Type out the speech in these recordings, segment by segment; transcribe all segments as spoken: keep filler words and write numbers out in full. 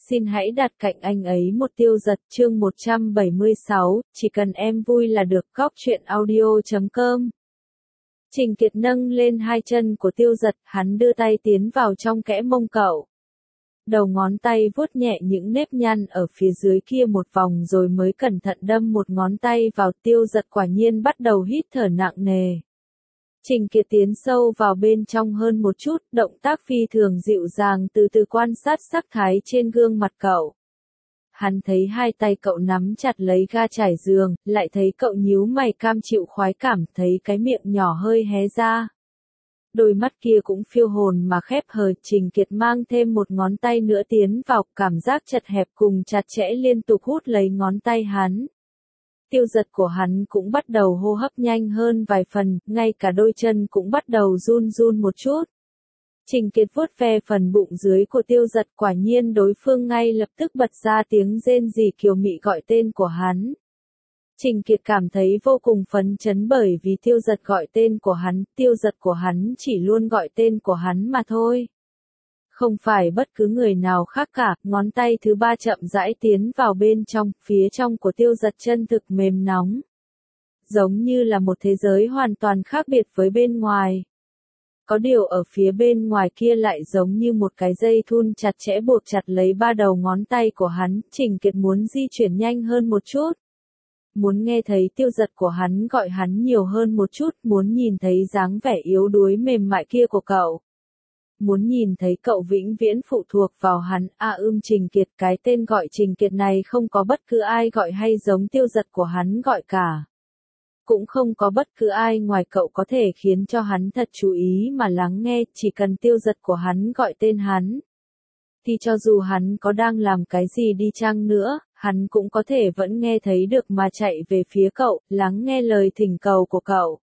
xin hãy đặt cạnh anh ấy một Tiêu Dật chương một trăm bảy mươi sáu, chỉ cần em vui là được. Góc truyện audio chấm com. Trình Kiệt nâng lên hai chân của Tiêu Dật, hắn đưa tay tiến vào trong kẽ mông cậu. Đầu ngón tay vuốt nhẹ những nếp nhăn ở phía dưới kia một vòng rồi mới cẩn thận đâm một ngón tay vào. Tiêu Dật quả nhiên bắt đầu hít thở nặng nề. Trình Kiệt tiến sâu vào bên trong hơn một chút, động tác phi thường dịu dàng từ từ quan sát sắc thái trên gương mặt cậu. Hắn thấy hai tay cậu nắm chặt lấy ga trải giường, lại thấy cậu nhíu mày cam chịu khoái cảm, thấy cái miệng nhỏ hơi hé ra. Đôi mắt kia cũng phiêu hồn mà khép hờ. Trình Kiệt mang thêm một ngón tay nữa tiến vào, cảm giác chật hẹp cùng chặt chẽ liên tục hút lấy ngón tay hắn. Tiêu Dật của hắn cũng bắt đầu hô hấp nhanh hơn vài phần, ngay cả đôi chân cũng bắt đầu run run một chút. Trình Kiệt vuốt ve phần bụng dưới của Tiêu Dật, quả nhiên đối phương ngay lập tức bật ra tiếng rên rỉ kiều mị gọi tên của hắn. Trình Kiệt cảm thấy vô cùng phấn chấn bởi vì Tiêu Dật gọi tên của hắn, Tiêu Dật của hắn chỉ luôn gọi tên của hắn mà thôi. Không phải bất cứ người nào khác cả. Ngón tay thứ ba chậm rãi tiến vào bên trong, phía trong của Tiêu Dật chân thực mềm nóng. Giống như là một thế giới hoàn toàn khác biệt với bên ngoài. Có điều ở phía bên ngoài kia lại giống như một cái dây thun chặt chẽ buộc chặt lấy ba đầu ngón tay của hắn. Trình Kiệt muốn di chuyển nhanh hơn một chút. Muốn nghe thấy Tiêu Dật của hắn gọi hắn nhiều hơn một chút, muốn nhìn thấy dáng vẻ yếu đuối mềm mại kia của cậu. Muốn nhìn thấy cậu vĩnh viễn phụ thuộc vào hắn. À ưm Trình Kiệt, cái tên gọi Trình Kiệt này không có bất cứ ai gọi hay giống Tiêu Dật của hắn gọi cả. Cũng không có bất cứ ai ngoài cậu có thể khiến cho hắn thật chú ý mà lắng nghe, chỉ cần Tiêu Dật của hắn gọi tên hắn. Thì cho dù hắn có đang làm cái gì đi chăng nữa, hắn cũng có thể vẫn nghe thấy được mà chạy về phía cậu, lắng nghe lời thỉnh cầu của cậu.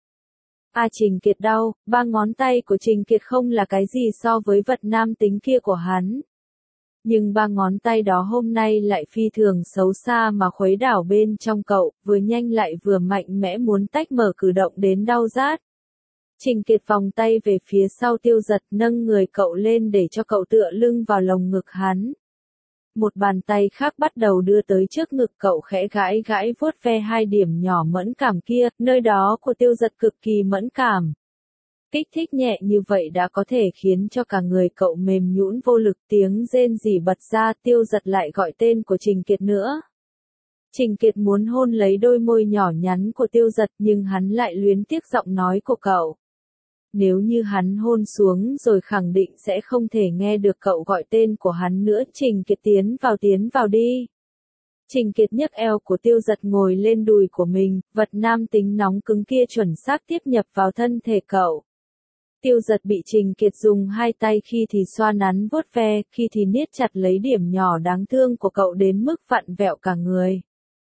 À Trình Kiệt đau, ba ngón tay của Trình Kiệt không là cái gì so với vật nam tính kia của hắn. Nhưng ba ngón tay đó hôm nay lại phi thường xấu xa mà khuấy đảo bên trong cậu, vừa nhanh lại vừa mạnh mẽ muốn tách mở cử động đến đau rát. Trình Kiệt vòng tay về phía sau Tiêu Dật, nâng người cậu lên để cho cậu tựa lưng vào lồng ngực hắn. Một bàn tay khác bắt đầu đưa tới trước ngực cậu, khẽ gãi gãi vuốt ve hai điểm nhỏ mẫn cảm kia, nơi đó của Tiêu Dật cực kỳ mẫn cảm. Kích thích nhẹ như vậy đã có thể khiến cho cả người cậu mềm nhũn vô lực, tiếng rên rỉ bật ra. Tiêu Dật lại gọi tên của Trình Kiệt nữa. Trình Kiệt muốn hôn lấy đôi môi nhỏ nhắn của Tiêu Dật nhưng hắn lại luyến tiếc giọng nói của cậu. Nếu như hắn hôn xuống rồi khẳng định sẽ không thể nghe được cậu gọi tên của hắn nữa. Trình Kiệt tiến vào tiến vào đi. Trình Kiệt nhấc eo của Tiêu Dật ngồi lên đùi của mình, vật nam tính nóng cứng kia chuẩn xác tiếp nhập vào thân thể cậu. Tiêu Dật bị Trình Kiệt dùng hai tay khi thì xoa nắn vuốt ve, khi thì niết chặt lấy điểm nhỏ đáng thương của cậu đến mức vặn vẹo cả người.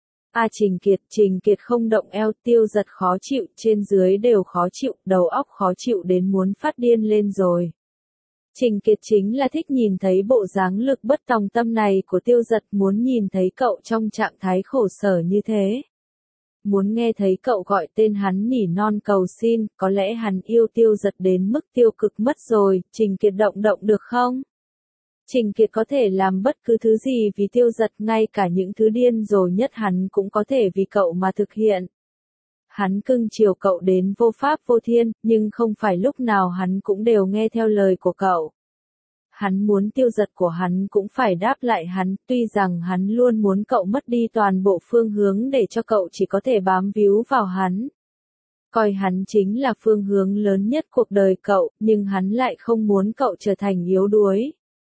À Trình Kiệt, Trình Kiệt không động eo. Tiêu Dật khó chịu, trên dưới đều khó chịu, đầu óc khó chịu đến muốn phát điên lên rồi. Trình Kiệt chính là thích nhìn thấy bộ dáng lực bất tòng tâm này của Tiêu Dật, muốn nhìn thấy cậu trong trạng thái khổ sở như thế. Muốn nghe thấy cậu gọi tên hắn nỉ non cầu xin, có lẽ hắn yêu Tiêu Dật đến mức tiêu cực mất rồi. Trình Kiệt động động được không? Trình Kiệt có thể làm bất cứ thứ gì vì Tiêu Dật, ngay cả những thứ điên rồ nhất hắn cũng có thể vì cậu mà thực hiện. Hắn cưng chiều cậu đến vô pháp vô thiên, nhưng không phải lúc nào hắn cũng đều nghe theo lời của cậu. Hắn muốn Tiêu Dật của hắn cũng phải đáp lại hắn, tuy rằng hắn luôn muốn cậu mất đi toàn bộ phương hướng để cho cậu chỉ có thể bám víu vào hắn. Coi hắn chính là phương hướng lớn nhất cuộc đời cậu, nhưng hắn lại không muốn cậu trở thành yếu đuối.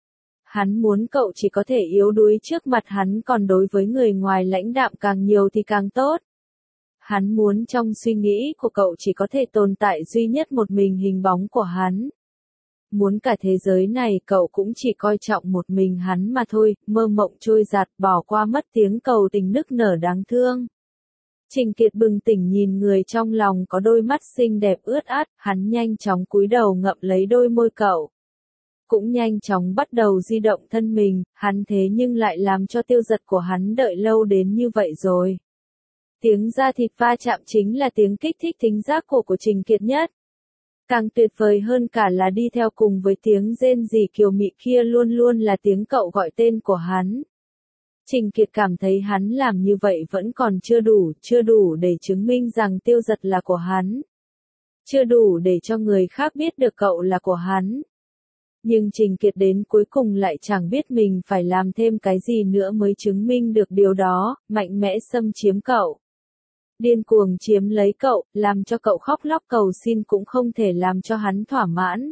Hắn muốn cậu chỉ có thể yếu đuối trước mặt hắn, còn đối với người ngoài lãnh đạm càng nhiều thì càng tốt. Hắn muốn trong suy nghĩ của cậu chỉ có thể tồn tại duy nhất một mình hình bóng của hắn. Muốn cả thế giới này cậu cũng chỉ coi trọng một mình hắn mà thôi, mơ mộng trôi dạt bỏ qua mất tiếng cầu tình nức nở đáng thương. Trình Kiệt bừng tỉnh nhìn người trong lòng có đôi mắt xinh đẹp ướt át, hắn nhanh chóng cúi đầu ngậm lấy đôi môi cậu. Cũng nhanh chóng bắt đầu di động thân mình, hắn thế nhưng lại làm cho Tiêu Dật của hắn đợi lâu đến như vậy rồi. Tiếng da thịt va chạm chính là tiếng kích thích thính giác cổ của Trình Kiệt nhất. Càng tuyệt vời hơn cả là đi theo cùng với tiếng rên rỉ kiều mị kia luôn luôn là tiếng cậu gọi tên của hắn. Trình Kiệt cảm thấy hắn làm như vậy vẫn còn chưa đủ, chưa đủ để chứng minh rằng Tiêu Dật là của hắn. Chưa đủ để cho người khác biết được cậu là của hắn. Nhưng Trình Kiệt đến cuối cùng lại chẳng biết mình phải làm thêm cái gì nữa mới chứng minh được điều đó, mạnh mẽ xâm chiếm cậu. Điên cuồng chiếm lấy cậu, làm cho cậu khóc lóc cầu xin cũng không thể làm cho hắn thỏa mãn.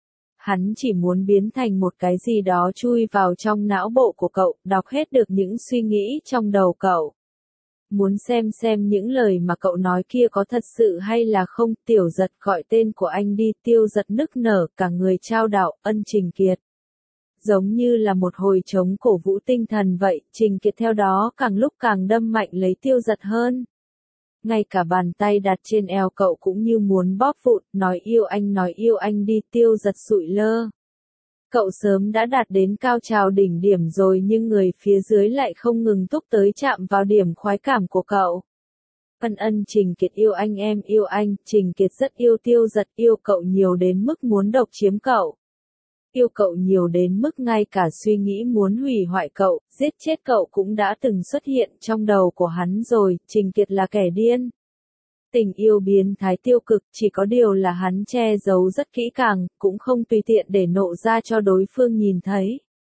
Hắn chỉ muốn biến thành một cái gì đó chui vào trong não bộ của cậu, đọc hết được những suy nghĩ trong đầu cậu. Muốn xem xem những lời mà cậu nói kia có thật sự hay là không. Tiểu Dật gọi tên của anh đi. Tiêu Dật nức nở, cả người trao đảo, ân Trình Kiệt. Giống như là một hồi trống cổ vũ tinh thần vậy, Trình Kiệt theo đó càng lúc càng đâm mạnh lấy Tiêu Dật hơn. Ngay cả bàn tay đặt trên eo cậu cũng như muốn bóp vụn, nói yêu anh nói yêu anh đi. Tiêu Dật sụi lơ. Cậu sớm đã đạt đến cao trào đỉnh điểm rồi nhưng người phía dưới lại không ngừng thúc tới chạm vào điểm khoái cảm của cậu. Ân ân Trình Kiệt yêu anh em yêu anh, Trình Kiệt rất yêu Tiêu Dật, yêu cậu nhiều đến mức muốn độc chiếm cậu. Yêu cậu nhiều đến mức ngay cả suy nghĩ muốn hủy hoại cậu, giết chết cậu cũng đã từng xuất hiện trong đầu của hắn rồi. Trình Kiệt là kẻ điên. Tình yêu biến thái tiêu cực, chỉ có điều là hắn che giấu rất kỹ càng, cũng không tùy tiện để nộ ra cho đối phương nhìn thấy.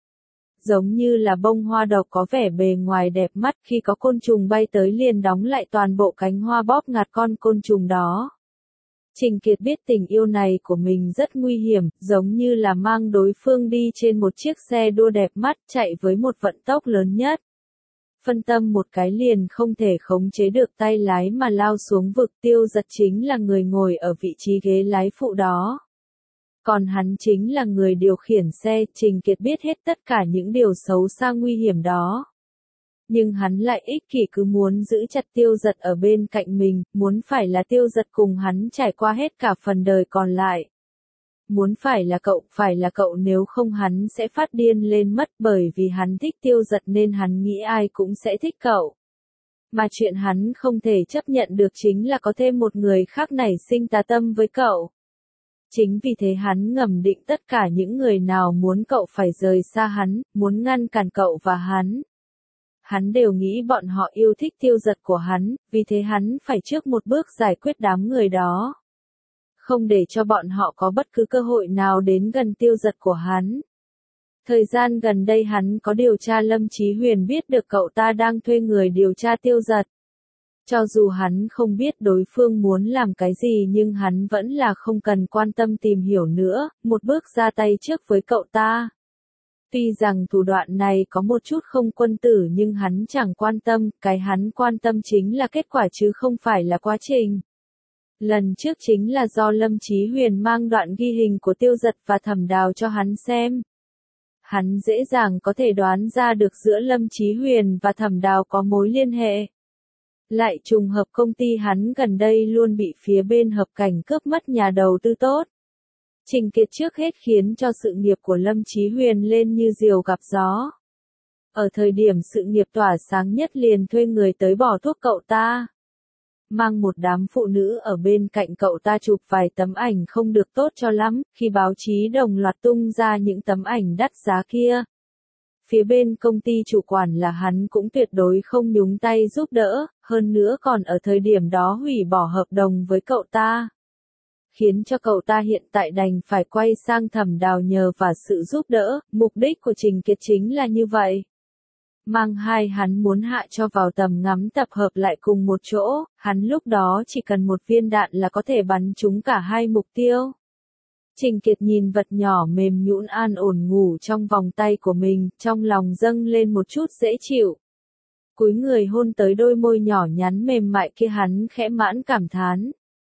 Giống như là bông hoa độc có vẻ bề ngoài đẹp mắt, khi có côn trùng bay tới liền đóng lại toàn bộ cánh hoa bóp ngạt con côn trùng đó. Trình Kiệt biết tình yêu này của mình rất nguy hiểm, giống như là mang đối phương đi trên một chiếc xe đua đẹp mắt chạy với một vận tốc lớn nhất. Phân tâm một cái liền không thể khống chế được tay lái mà lao xuống vực. Tiêu Dật chính là người ngồi ở vị trí ghế lái phụ đó. Còn hắn chính là người điều khiển xe. Trình Kiệt biết hết tất cả những điều xấu xa nguy hiểm đó. Nhưng hắn lại ích kỷ cứ muốn giữ chặt Tiêu Dật ở bên cạnh mình, muốn phải là Tiêu Dật cùng hắn trải qua hết cả phần đời còn lại. Muốn phải là cậu, phải là cậu nếu không hắn sẽ phát điên lên mất bởi vì hắn thích Tiêu Dật nên hắn nghĩ ai cũng sẽ thích cậu. Mà chuyện hắn không thể chấp nhận được chính là có thêm một người khác nảy sinh tà tâm với cậu. Chính vì thế hắn ngầm định tất cả những người nào muốn cậu phải rời xa hắn, muốn ngăn cản cậu và hắn. Hắn đều nghĩ bọn họ yêu thích Tiêu Dật của hắn, vì thế hắn phải trước một bước giải quyết đám người đó. Không để cho bọn họ có bất cứ cơ hội nào đến gần Tiêu Dật của hắn. Thời gian gần đây hắn có điều tra Lâm Chí Huyền biết được cậu ta đang thuê người điều tra Tiêu Dật. Cho dù hắn không biết đối phương muốn làm cái gì nhưng hắn vẫn là không cần quan tâm tìm hiểu nữa, một bước ra tay trước với cậu ta. Tuy rằng thủ đoạn này có một chút không quân tử nhưng hắn chẳng quan tâm, cái hắn quan tâm chính là kết quả chứ không phải là quá trình. Lần trước chính là do Lâm Chí Huyền mang đoạn ghi hình của Tiêu Dật và Thẩm Đào cho hắn xem. Hắn dễ dàng có thể đoán ra được giữa Lâm Chí Huyền và Thẩm Đào có mối liên hệ. Lại trùng hợp công ty hắn gần đây luôn bị phía bên hợp cảnh cướp mất nhà đầu tư tốt. Trình Kiệt trước hết khiến cho sự nghiệp của Lâm Chí Huyền lên như diều gặp gió. Ở thời điểm sự nghiệp tỏa sáng nhất liền thuê người tới bỏ thuốc cậu ta. Mang một đám phụ nữ ở bên cạnh cậu ta chụp vài tấm ảnh không được tốt cho lắm, khi báo chí đồng loạt tung ra những tấm ảnh đắt giá kia. Phía bên công ty chủ quản là hắn cũng tuyệt đối không nhúng tay giúp đỡ, hơn nữa còn ở thời điểm đó hủy bỏ hợp đồng với cậu ta. Khiến cho cậu ta hiện tại đành phải quay sang Thẩm Đào nhờ và sự giúp đỡ, mục đích của Trình Kiệt chính là như vậy. Mang hai hắn muốn hạ cho vào tầm ngắm tập hợp lại cùng một chỗ, hắn lúc đó chỉ cần một viên đạn là có thể bắn trúng cả hai mục tiêu. Trình Kiệt nhìn vật nhỏ mềm nhũn an ổn ngủ trong vòng tay của mình, trong lòng dâng lên một chút dễ chịu. Cúi người hôn tới đôi môi nhỏ nhắn mềm mại kia hắn khẽ mãn cảm thán.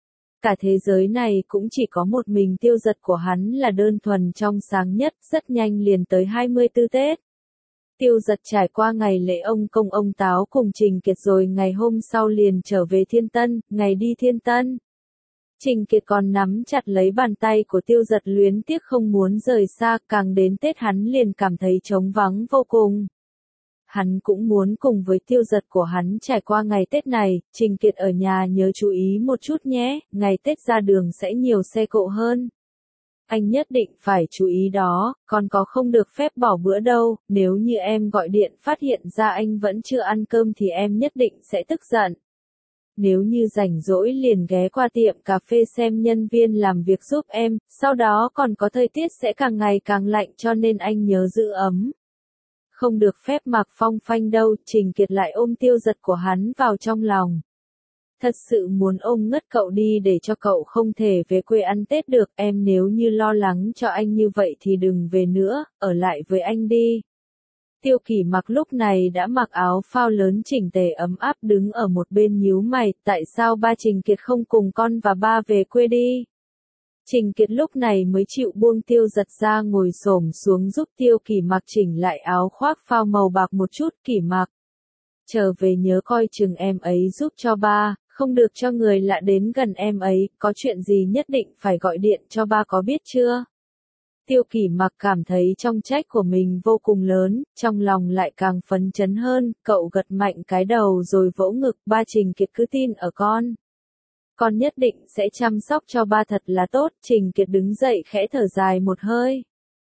Cả thế giới này cũng chỉ có một mình Tiêu Dật của hắn là đơn thuần trong sáng nhất, rất nhanh liền tới hai mươi tư Tết. Tiêu Dật trải qua ngày lễ ông công ông táo cùng Trình Kiệt rồi ngày hôm sau liền trở về Thiên Tân, ngày đi Thiên Tân. Trình Kiệt còn nắm chặt lấy bàn tay của Tiêu Dật luyến tiếc không muốn rời xa, càng đến Tết hắn liền cảm thấy trống vắng vô cùng. hắn cũng muốn cùng với Tiêu Giật của hắn trải qua ngày Tết này, Trình Kiệt ở nhà nhớ chú ý một chút nhé, ngày Tết ra đường sẽ nhiều xe cộ hơn. Anh nhất định phải chú ý đó, còn có không được phép bỏ bữa đâu, nếu như em gọi điện phát hiện ra anh vẫn chưa ăn cơm thì em nhất định sẽ tức giận. Nếu như rảnh rỗi liền ghé qua tiệm cà phê xem nhân viên làm việc giúp em, sau đó còn có thời tiết sẽ càng ngày càng lạnh cho nên anh nhớ giữ ấm. Không được phép mặc phong phanh đâu, Trình Kiệt lại ôm Tiêu Giật của hắn vào trong lòng. Thật sự muốn ôm ngất cậu đi để cho cậu không thể về quê ăn Tết được, em nếu như lo lắng cho anh như vậy thì đừng về nữa, ở lại với anh đi. Tiêu Kỳ Mặc lúc này đã mặc áo phao lớn chỉnh tề ấm áp đứng ở một bên nhíu mày, tại sao ba Trình Kiệt không cùng con và ba về quê đi? Trình Kiệt lúc này mới chịu buông Tiêu Giật ra ngồi xổm xuống giúp Tiêu Kỳ Mặc chỉnh lại áo khoác phao màu bạc một chút. Kỳ Mặc, trở về nhớ coi chừng em ấy giúp cho ba, không được cho người lạ đến gần em ấy, có chuyện gì nhất định phải gọi điện cho ba có biết chưa? Tiêu Kỳ Mặc cảm thấy trong trách của mình vô cùng lớn, trong lòng lại càng phấn chấn hơn, cậu gật mạnh cái đầu rồi vỗ ngực, ba Trình Kiệt cứ tin ở con. Con nhất định sẽ chăm sóc cho ba thật là tốt, Trình Kiệt đứng dậy khẽ thở dài một hơi.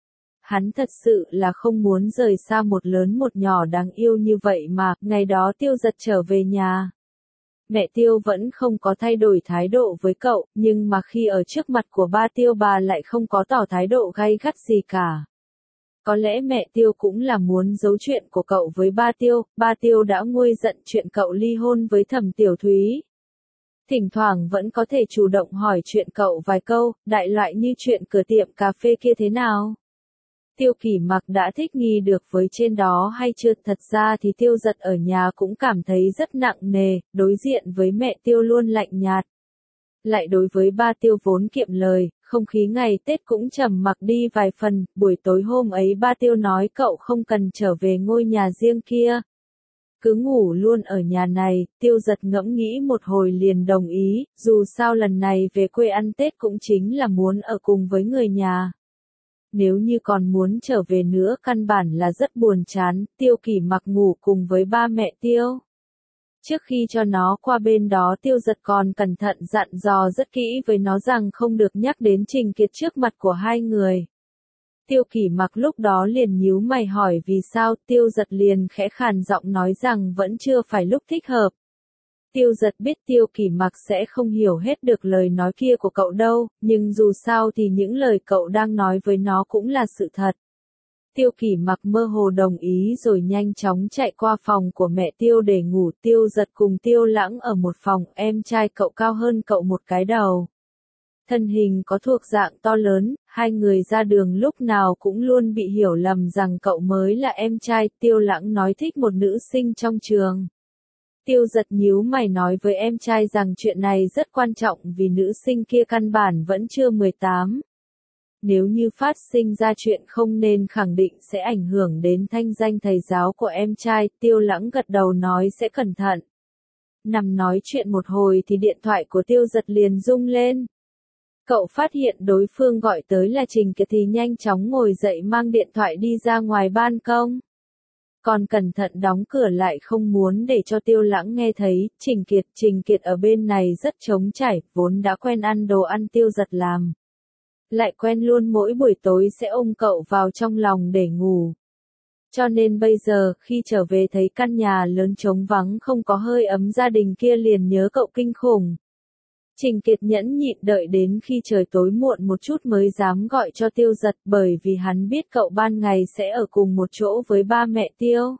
Hắn thật sự là không muốn rời xa một lớn một nhỏ đáng yêu như vậy mà, ngày đó Tiêu Giật trở về nhà. Mẹ Tiêu vẫn không có thay đổi thái độ với cậu, nhưng mà khi ở trước mặt của ba Tiêu bà lại không có tỏ thái độ gay gắt gì cả. Có lẽ mẹ Tiêu cũng là muốn giấu chuyện của cậu với ba Tiêu, ba Tiêu đã nguôi giận chuyện cậu ly hôn với Thẩm Tiểu Thúy. Thỉnh thoảng vẫn có thể chủ động hỏi chuyện cậu vài câu, đại loại như chuyện cửa tiệm cà phê kia thế nào. Tiêu Kỳ Mặc đã thích nghi được với trên đó hay chưa, thật ra thì Tiêu Giật ở nhà cũng cảm thấy rất nặng nề, đối diện với mẹ Tiêu luôn lạnh nhạt. Lại đối với ba Tiêu vốn kiệm lời, không khí ngày Tết cũng trầm mặc đi vài phần, buổi tối hôm ấy ba Tiêu nói cậu không cần trở về ngôi nhà riêng kia. Cứ ngủ luôn ở nhà này, Tiêu Giật ngẫm nghĩ một hồi liền đồng ý, dù sao lần này về quê ăn Tết cũng chính là muốn ở cùng với người nhà. Nếu như còn muốn trở về nữa căn bản là rất buồn chán, Tiêu Kỳ Mặc ngủ cùng với ba mẹ Tiêu. Trước khi cho nó qua bên đó Tiêu Giật còn cẩn thận dặn dò rất kỹ với nó rằng không được nhắc đến Trình Kiệt trước mặt của hai người. Tiêu Kỳ Mặc lúc đó liền nhíu mày hỏi vì sao, Tiêu Giật liền khẽ khàn giọng nói rằng vẫn chưa phải lúc thích hợp. Tiêu Giật biết Tiêu Kỳ Mặc sẽ không hiểu hết được lời nói kia của cậu đâu, nhưng dù sao thì những lời cậu đang nói với nó cũng là sự thật. Tiêu Kỳ Mặc mơ hồ đồng ý rồi nhanh chóng chạy qua phòng của mẹ Tiêu để ngủ. Tiêu Giật cùng Tiêu Lãng ở một phòng, em trai cậu cao hơn cậu một cái đầu. Thân hình có thuộc dạng to lớn, hai người ra đường lúc nào cũng luôn bị hiểu lầm rằng cậu mới là em trai. Tiêu Lãng nói thích một nữ sinh trong trường. Tiêu Giật nhíu mày nói với em trai rằng chuyện này rất quan trọng vì nữ sinh kia căn bản vẫn chưa mười tám. Nếu như phát sinh ra chuyện không nên khẳng định sẽ ảnh hưởng đến thanh danh thầy giáo của em trai. Tiêu Lãng gật đầu nói sẽ cẩn thận. Nằm nói chuyện một hồi thì điện thoại của Tiêu Giật liền rung lên. Cậu phát hiện đối phương gọi tới là Trình Kiệt thì nhanh chóng ngồi dậy mang điện thoại đi ra ngoài ban công. Còn cẩn thận đóng cửa lại không muốn để cho Tiêu Lãng nghe thấy. Trình Kiệt, Trình Kiệt ở bên này rất trống trải, vốn đã quen ăn đồ ăn Tiêu Giật làm. Lại quen luôn mỗi buổi tối sẽ ôm cậu vào trong lòng để ngủ. Cho nên bây giờ, khi trở về thấy căn nhà lớn trống vắng không có hơi ấm gia đình kia liền nhớ cậu kinh khủng. Trình Kiệt nhẫn nhịn đợi đến khi trời tối muộn một chút mới dám gọi cho Tiêu Giật bởi vì hắn biết cậu ban ngày sẽ ở cùng một chỗ với ba mẹ Tiêu.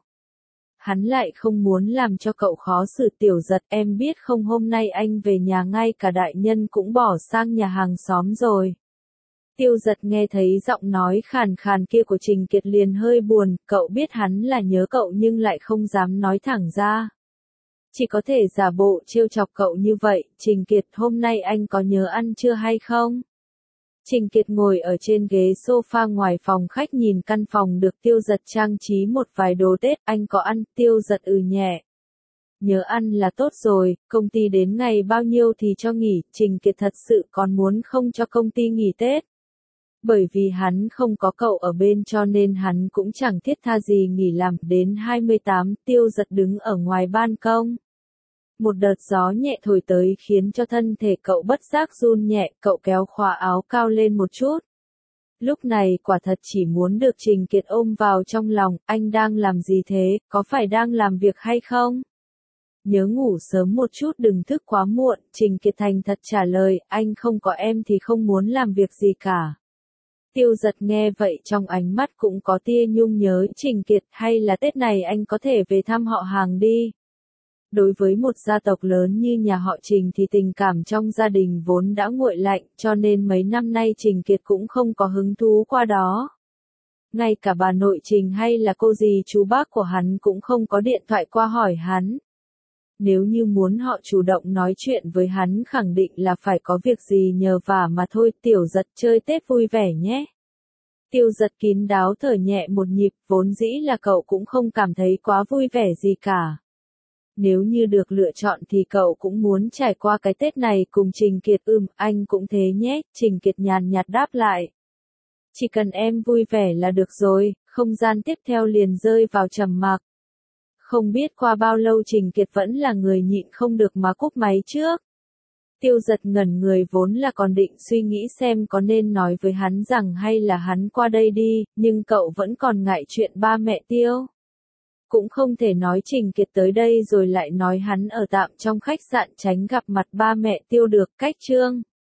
Hắn lại không muốn làm cho cậu khó xử. Tiểu Giật, em biết không, hôm nay anh về nhà ngay cả đại nhân cũng bỏ sang nhà hàng xóm rồi. Tiêu Giật nghe thấy giọng nói khàn khàn kia của Trình Kiệt liền hơi buồn, cậu biết hắn là nhớ cậu nhưng lại không dám nói thẳng ra. Chỉ có thể giả bộ trêu chọc cậu như vậy. Trình Kiệt, hôm nay anh có nhớ ăn trưa hay không? Trình Kiệt ngồi ở trên ghế sofa ngoài phòng khách nhìn căn phòng được Tiêu Giật trang trí một vài đồ Tết, anh có ăn? Tiêu Giật ừ nhẹ. Nhớ ăn là tốt rồi, công ty đến ngày bao nhiêu thì cho nghỉ. Trình Kiệt thật sự còn muốn không cho công ty nghỉ Tết. Bởi vì hắn không có cậu ở bên cho nên hắn cũng chẳng thiết tha gì nghỉ làm. Đến hai mươi tám, Tiêu Giật đứng ở ngoài ban công. Một đợt gió nhẹ thổi tới khiến cho thân thể cậu bất giác run nhẹ, cậu kéo khóa áo cao lên một chút. Lúc này quả thật chỉ muốn được Trình Kiệt ôm vào trong lòng. Anh đang làm gì thế, có phải đang làm việc hay không? Nhớ ngủ sớm một chút đừng thức quá muộn. Trình Kiệt thành thật trả lời, anh không có em thì không muốn làm việc gì cả. Tiêu Giật nghe vậy trong ánh mắt cũng có tia nhung nhớ. Trình Kiệt, hay là Tết này anh có thể về thăm họ hàng đi. Đối với một gia tộc lớn như nhà họ Trình thì tình cảm trong gia đình vốn đã nguội lạnh, cho nên mấy năm nay Trình Kiệt cũng không có hứng thú qua đó. Ngay cả bà nội Trình hay là cô dì chú bác của hắn cũng không có điện thoại qua hỏi hắn. Nếu như muốn họ chủ động nói chuyện với hắn khẳng định là phải có việc gì nhờ vả mà thôi. Tiểu Giật chơi Tết vui vẻ nhé. Tiêu Giật kín đáo thở nhẹ một nhịp, vốn dĩ là cậu cũng không cảm thấy quá vui vẻ gì cả. Nếu như được lựa chọn thì cậu cũng muốn trải qua cái Tết này cùng Trình Kiệt. Ừm, anh cũng thế nhé, Trình Kiệt nhàn nhạt đáp lại. Chỉ cần em vui vẻ là được rồi. Không gian tiếp theo liền rơi vào trầm mặc. Không biết qua bao lâu Trình Kiệt vẫn là người nhịn không được mà cúp máy trước. Tiêu Giật ngẩn người vốn là còn định suy nghĩ xem có nên nói với hắn rằng hay là hắn qua đây đi, nhưng cậu vẫn còn ngại chuyện ba mẹ Tiêu. Cũng không thể nói Trình Kiệt tới đây rồi lại nói hắn ở tạm trong khách sạn tránh gặp mặt ba mẹ Tiêu được. Cách chương